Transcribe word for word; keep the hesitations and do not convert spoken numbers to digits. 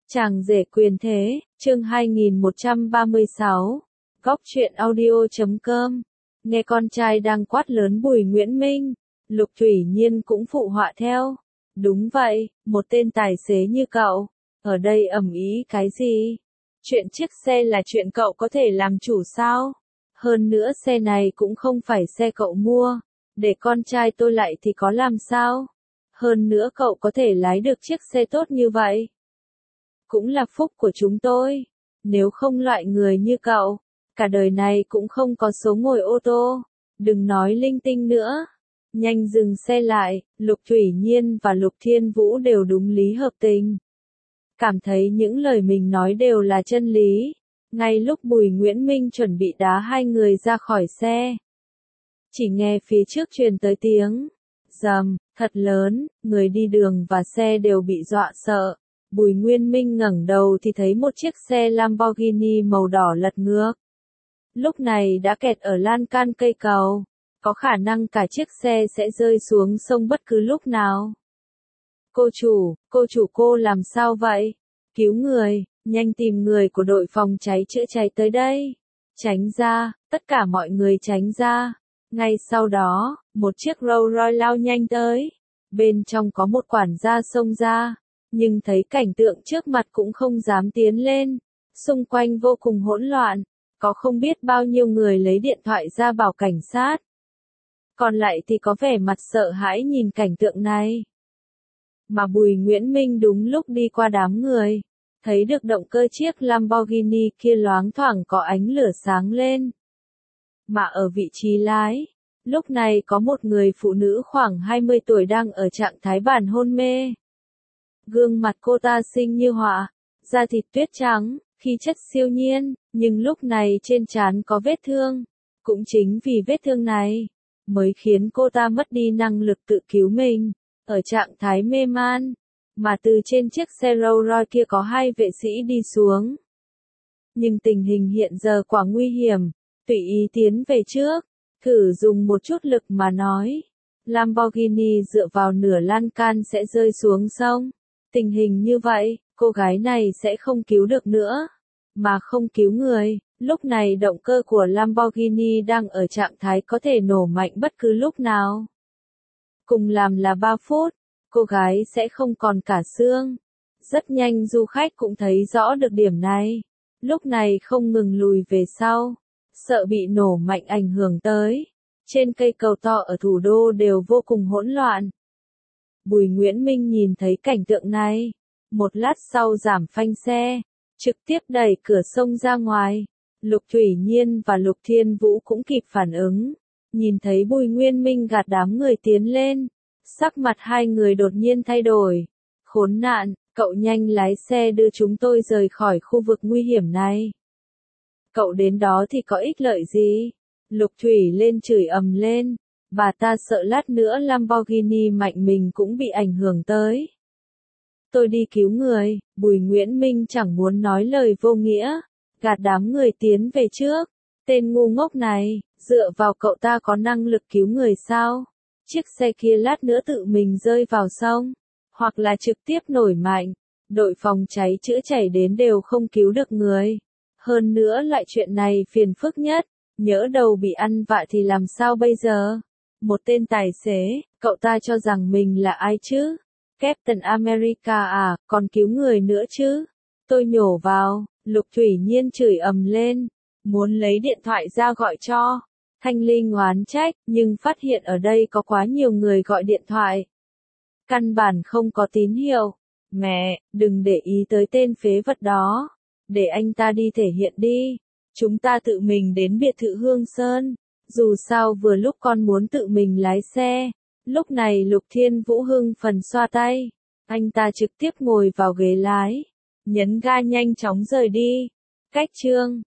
Chàng rể quyền thế, chương hai nghìn một trăm ba mươi sáu, góc truyện audio chấm com. Nghe con trai đang quát lớn Bùi Nguyễn Minh, Lục Thủy Nhiên cũng phụ họa theo. Đúng vậy, một tên tài xế như cậu, ở đây ầm ĩ cái gì? Chuyện chiếc xe là chuyện cậu có thể làm chủ sao? Hơn nữa xe này cũng không phải xe cậu mua, để con trai tôi lại thì có làm sao? Hơn nữa cậu có thể lái được chiếc xe tốt như vậy. Cũng là phúc của chúng tôi. Nếu không loại người như cậu, cả đời này cũng không có số ngồi ô tô. Đừng nói linh tinh nữa. Nhanh dừng xe lại, Lục Thủy Nhiên và Lục Thiên Vũ đều đúng lý hợp tình. Cảm thấy những lời mình nói đều là chân lý. Ngay lúc Bùi Nguyễn Minh chuẩn bị đá hai người ra khỏi xe, chỉ nghe phía trước truyền tới tiếng rầm thật lớn, người đi đường và xe đều bị dọa sợ. Bùi Nguyễn Minh ngẩng đầu thì thấy một chiếc xe Lamborghini màu đỏ lật ngược. Lúc này đã kẹt ở lan can cây cầu, có khả năng cả chiếc xe sẽ rơi xuống sông bất cứ lúc nào. Cô chủ, cô chủ cô làm sao vậy? Cứu người, nhanh tìm người của đội phòng cháy chữa cháy tới đây. Tránh ra, tất cả mọi người tránh ra. Ngay sau đó, một chiếc Rolls Royce lao nhanh tới. Bên trong có một quản gia xông ra, nhưng thấy cảnh tượng trước mặt cũng không dám tiến lên. Xung quanh vô cùng hỗn loạn, có không biết bao nhiêu người lấy điện thoại ra bảo cảnh sát. Còn lại thì có vẻ mặt sợ hãi nhìn cảnh tượng này. Mà Bùi Nguyễn Minh đúng lúc đi qua đám người, thấy được động cơ chiếc Lamborghini kia loáng thoảng có ánh lửa sáng lên. Mà ở vị trí lái, lúc này có một người phụ nữ khoảng hai mươi tuổi đang ở trạng thái bản hôn mê. Gương mặt cô ta xinh như họa, da thịt tuyết trắng, khí chất siêu nhiên, nhưng lúc này trên trán có vết thương. Cũng chính vì vết thương này, mới khiến cô ta mất đi năng lực tự cứu mình, ở trạng thái mê man. Mà từ trên chiếc xe Rolls Royce kia có hai vệ sĩ đi xuống. Nhưng tình hình hiện giờ quá nguy hiểm, tùy ý tiến về trước, thử dùng một chút lực mà nói. Lamborghini dựa vào nửa lan can sẽ rơi xuống sông. Tình hình như vậy, cô gái này sẽ không cứu được nữa. Mà không cứu người, lúc này động cơ của Lamborghini đang ở trạng thái có thể nổ mạnh bất cứ lúc nào. Cùng làm là ba phút, cô gái sẽ không còn cả xương. Rất nhanh du khách cũng thấy rõ được điểm này. Lúc này không ngừng lùi về sau, sợ bị nổ mạnh ảnh hưởng tới. Trên cây cầu to ở thủ đô đều vô cùng hỗn loạn. Bùi Nguyễn Minh nhìn thấy cảnh tượng này, một lát sau giảm phanh xe, trực tiếp đẩy cửa sông ra ngoài. Lục Thủy Nhiên và Lục Thiên Vũ cũng kịp phản ứng, nhìn thấy Bùi Nguyễn Minh gạt đám người tiến lên, sắc mặt hai người đột nhiên thay đổi. Khốn nạn, cậu nhanh lái xe đưa chúng tôi rời khỏi khu vực nguy hiểm này. Cậu đến đó thì có ích lợi gì? Lục Thủy lên chửi ầm lên. Bà ta sợ lát nữa Lamborghini mạnh mình cũng bị ảnh hưởng tới. Tôi đi cứu người, Bùi Nguyễn Minh chẳng muốn nói lời vô nghĩa, gạt đám người tiến về trước. Tên ngu ngốc này, dựa vào cậu ta có năng lực cứu người sao? Chiếc xe kia lát nữa tự mình rơi vào sông, hoặc là trực tiếp nổi mạnh, đội phòng cháy chữa cháy đến đều không cứu được người. Hơn nữa lại chuyện này phiền phức nhất, nhỡ đầu bị ăn vạ thì làm sao bây giờ? Một tên tài xế, cậu ta cho rằng mình là ai chứ? Captain America à, còn cứu người nữa chứ? Tôi nhổ vào, Lục Thủy Nhiên chửi ầm lên, muốn lấy điện thoại ra gọi cho Thanh Linh oán trách, nhưng phát hiện ở đây có quá nhiều người gọi điện thoại. Căn bản không có tín hiệu. Mẹ, đừng để ý tới tên phế vật đó. Để anh ta đi thể hiện đi. Chúng ta tự mình đến biệt thự Hương Sơn. Dù sao vừa lúc con muốn tự mình lái xe. Lúc này Lục Thiên Vũ hưng phần xoa tay. Anh ta trực tiếp ngồi vào ghế lái. Nhấn ga nhanh chóng rời đi. Cách chương.